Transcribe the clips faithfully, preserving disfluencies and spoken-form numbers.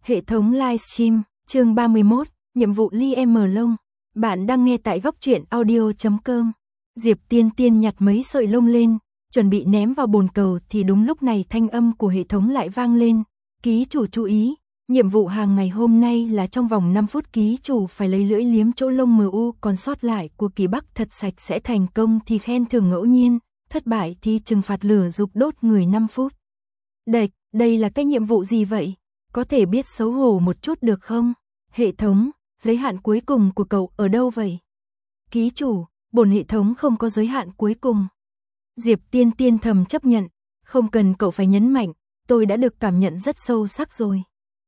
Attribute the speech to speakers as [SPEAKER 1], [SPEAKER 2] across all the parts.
[SPEAKER 1] Hệ thống livestream, chương ba mươi mốt, nhiệm vụ Liam Long. Bạn đang nghe tại góc truyện audio chấm com. Diệp Tiên Tiên nhặt mấy sợi lông lên, chuẩn bị ném vào bồn cầu thì đúng lúc này thanh âm của hệ thống lại vang lên. Ký chủ chú ý, nhiệm vụ hàng ngày hôm nay là trong vòng năm phút ký chủ phải lấy lưỡi liếm chỗ lông mờ u còn sót lại của Kỳ Bắc thật sạch sẽ, thành công thì khen thưởng ngẫu nhiên, thất bại thì trừng phạt lửa dục đốt người năm phút. Đệch, đây là cái nhiệm vụ gì vậy? Có thể biết xấu hổ một chút được không? Hệ thống, giới hạn cuối cùng của cậu ở đâu vậy? Ký chủ, bổn hệ thống không có giới hạn cuối cùng. Diệp Tiên Tiên thầm chấp nhận, không cần cậu phải nhấn mạnh, tôi đã được cảm nhận rất sâu sắc rồi.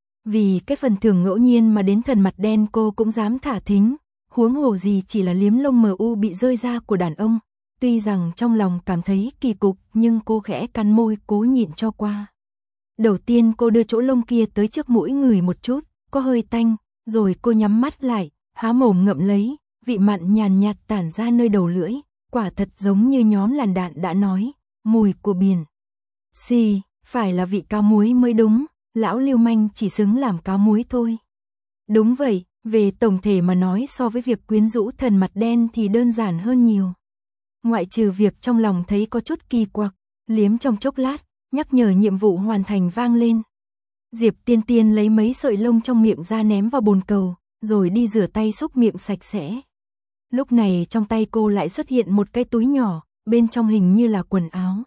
[SPEAKER 1] Vì cái phần thưởng ngẫu nhiên mà đến thần mặt đen cô cũng dám thả thính, huống hồ gì chỉ là liếm lông mờ u bị rơi ra của đàn ông. Tuy rằng trong lòng cảm thấy kỳ cục nhưng cô khẽ cắn môi cố nhịn cho qua. Đầu tiên cô đưa chỗ lông kia tới trước mũi ngửi một chút, có hơi tanh, rồi cô nhắm mắt lại, há mồm ngậm lấy, vị mặn nhàn nhạt tản ra nơi đầu lưỡi, quả thật giống như nhóm làn đạn đã nói, mùi của biển. Xì, phải là vị cá muối mới đúng, lão lưu manh chỉ xứng làm cá muối thôi. Đúng vậy, về tổng thể mà nói so với việc quyến rũ thần mặt đen thì đơn giản hơn nhiều. Ngoại trừ việc trong lòng thấy có chút kỳ quặc, liếm trong chốc lát, nhắc nhở nhiệm vụ hoàn thành vang lên. Diệp Tiên Tiên lấy mấy sợi lông trong miệng ra ném vào bồn cầu, rồi đi rửa tay xúc miệng sạch sẽ. Lúc này trong tay cô lại xuất hiện một cái túi nhỏ, bên trong hình như là quần áo.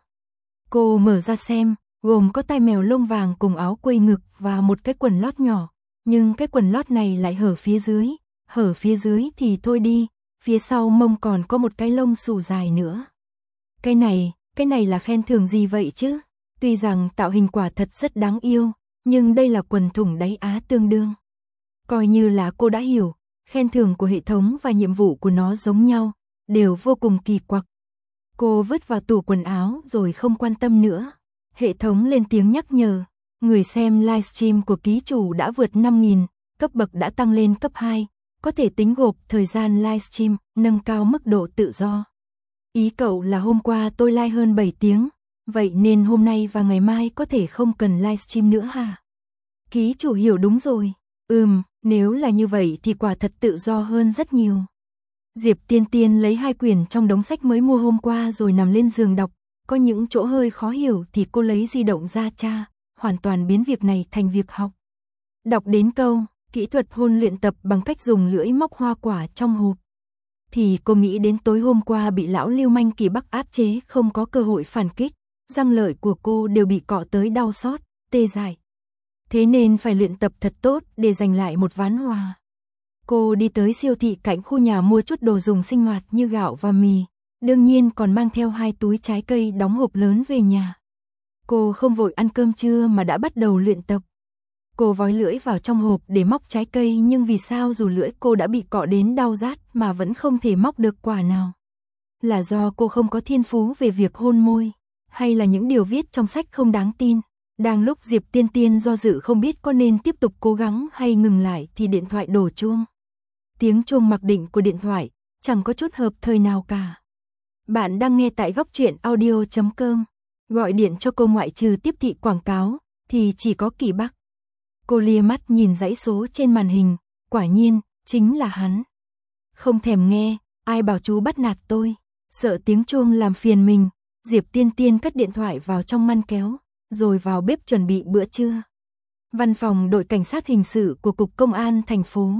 [SPEAKER 1] Cô mở ra xem, gồm có tai mèo lông vàng cùng áo quây ngực và một cái quần lót nhỏ, nhưng cái quần lót này lại hở phía dưới, hở phía dưới thì thôi đi, phía sau mông còn có một cái lông xù dài nữa. Cái này, cái này là khen thưởng gì vậy chứ? Tuy rằng tạo hình quả thật rất đáng yêu, nhưng đây là quần thủng đáy Á tương đương. Coi như là cô đã hiểu, khen thưởng của hệ thống và nhiệm vụ của nó giống nhau, đều vô cùng kỳ quặc. Cô vứt vào tủ quần áo rồi không quan tâm nữa. Hệ thống lên tiếng nhắc nhở, người xem livestream của ký chủ đã vượt năm nghìn, cấp bậc đã tăng lên cấp hai, có thể tính gộp thời gian livestream, nâng cao mức độ tự do. Ý cậu là hôm qua tôi live hơn bảy tiếng, vậy nên hôm nay và ngày mai có thể không cần livestream nữa hả? Ký chủ hiểu đúng rồi. Ừm, nếu là như vậy thì quả thật tự do hơn rất nhiều. Diệp Tiên Tiên lấy hai quyển trong đống sách mới mua hôm qua rồi nằm lên giường đọc, có những chỗ hơi khó hiểu thì cô lấy di động ra tra, hoàn toàn biến việc này thành việc học. Đọc đến câu, kỹ thuật hôn luyện tập bằng cách dùng lưỡi móc hoa quả trong hộp. Thì cô nghĩ đến tối hôm qua bị lão lưu manh Kỳ Bắc áp chế không có cơ hội phản kích, răng lợi của cô đều bị cọ tới đau xót, tê dại. Thế nên phải luyện tập thật tốt để giành lại một ván hòa. Cô đi tới siêu thị cạnh khu nhà mua chút đồ dùng sinh hoạt như gạo và mì, đương nhiên còn mang theo hai túi trái cây đóng hộp lớn về nhà. Cô không vội ăn cơm trưa mà đã bắt đầu luyện tập. Cô vói lưỡi vào trong hộp để móc trái cây nhưng vì sao dù lưỡi cô đã bị cọ đến đau rát mà vẫn không thể móc được quả nào? Là do cô không có thiên phú về việc hôn môi, hay là những điều viết trong sách không đáng tin? Đang lúc Diệp Tiên Tiên do dự không biết có nên tiếp tục cố gắng hay ngừng lại thì điện thoại đổ chuông. Tiếng chuông mặc định của điện thoại, chẳng có chút hợp thời nào cả. Bạn đang nghe tại góc truyện audio chấm com. Gọi điện cho cô ngoại trừ tiếp thị quảng cáo, thì chỉ có Kỳ Bắc. Cô lia mắt nhìn dãy số trên màn hình, quả nhiên, chính là hắn. Không thèm nghe, ai bảo chú bắt nạt tôi, sợ tiếng chuông làm phiền mình, Diệp Tiên Tiên cất điện thoại vào trong ngăn kéo, rồi vào bếp chuẩn bị bữa trưa. Văn phòng đội cảnh sát hình sự của Cục Công an thành phố.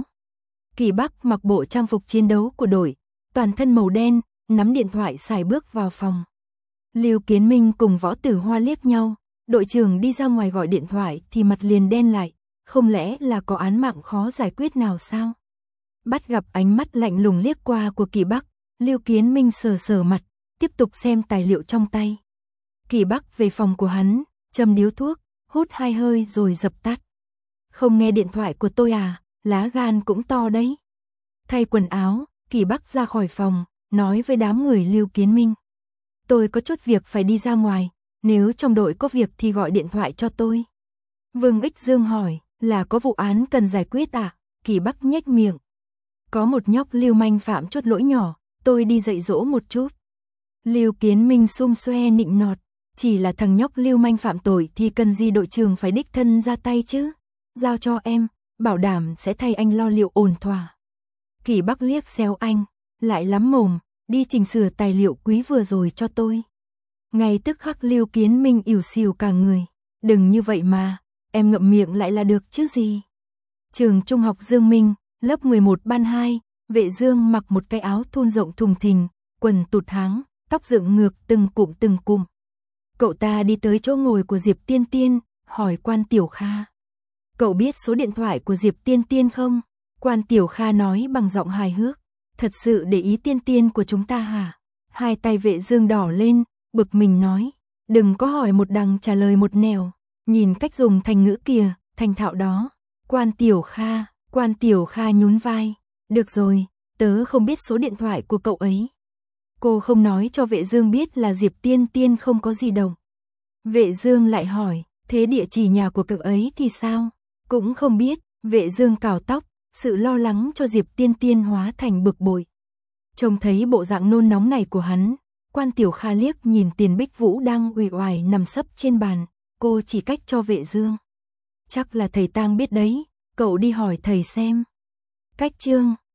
[SPEAKER 1] Kỳ Bắc mặc bộ trang phục chiến đấu của đội, toàn thân màu đen, nắm điện thoại xài bước vào phòng. Lưu Kiến Minh cùng Võ Tử Hoa liếc nhau, đội trưởng đi ra ngoài gọi điện thoại thì mặt liền đen lại, không lẽ là có án mạng khó giải quyết nào sao? Bắt gặp ánh mắt lạnh lùng liếc qua của Kỳ Bắc, Lưu Kiến Minh sờ sờ mặt, tiếp tục xem tài liệu trong tay. Kỳ Bắc về phòng của hắn, châm điếu thuốc, hút hai hơi rồi dập tắt. Không nghe điện thoại của tôi à, lá gan cũng to đấy. Thay quần áo, Kỳ Bắc ra khỏi phòng, nói với đám người Lưu Kiến Minh. Tôi có chút việc phải đi ra ngoài, nếu trong đội có việc thì gọi điện thoại cho tôi. Vương Ích Dương hỏi, là có vụ án cần giải quyết à? Kỳ Bắc nhếch miệng. Có một nhóc lưu manh phạm chút lỗi nhỏ, tôi đi dạy dỗ một chút. Lưu Kiến Minh xum xoe nịnh nọt, chỉ là thằng nhóc lưu manh phạm tội thì cần gì đội trưởng phải đích thân ra tay chứ? giao cho em, bảo đảm sẽ thay anh lo liệu ổn thỏa. Kỷ Bắc liếc xéo anh, lại lắm mồm, đi chỉnh sửa tài liệu quý vừa rồi cho tôi. Ngay tức khắc Lưu Kiến Minh ỉu xìu cả người, đừng như vậy mà, em ngậm miệng lại là được chứ gì. Trường Trung học Dương Minh, lớp mười một ban hai, Vệ Dương mặc một cái áo thun rộng thùng thình, quần tụt háng, tóc dựng ngược từng cụm từng cụm. Cậu ta đi tới chỗ ngồi của Diệp Tiên Tiên, hỏi Quan Tiểu Kha. Cậu biết số điện thoại của Diệp Tiên Tiên không? Quan Tiểu Kha nói bằng giọng hài hước. Thật sự để ý Tiên Tiên của chúng ta hả? Hai tay Vệ Dương đỏ lên, bực mình nói. Đừng có hỏi một đằng trả lời một nẻo. Nhìn cách dùng thành ngữ kìa, thành thạo đó. Quan Tiểu Kha, Quan Tiểu Kha nhún vai. Được rồi, tớ không biết số điện thoại của cậu ấy. Cô không nói cho Vệ Dương biết là Diệp Tiên Tiên không có di động. Vệ Dương lại hỏi, thế địa chỉ nhà của cậu ấy thì sao? Cũng không biết. Vệ Dương cào tóc, sự lo lắng cho Diệp Tiên Tiên hóa thành bực bội. Trông thấy bộ dạng nôn nóng này của hắn, Quan Tiểu Kha liếc nhìn Tiền Bích Vũ đang uể oải nằm sấp trên bàn, cô chỉ cách cho Vệ Dương. Chắc là thầy Tang biết đấy, cậu đi hỏi thầy xem. Cách chương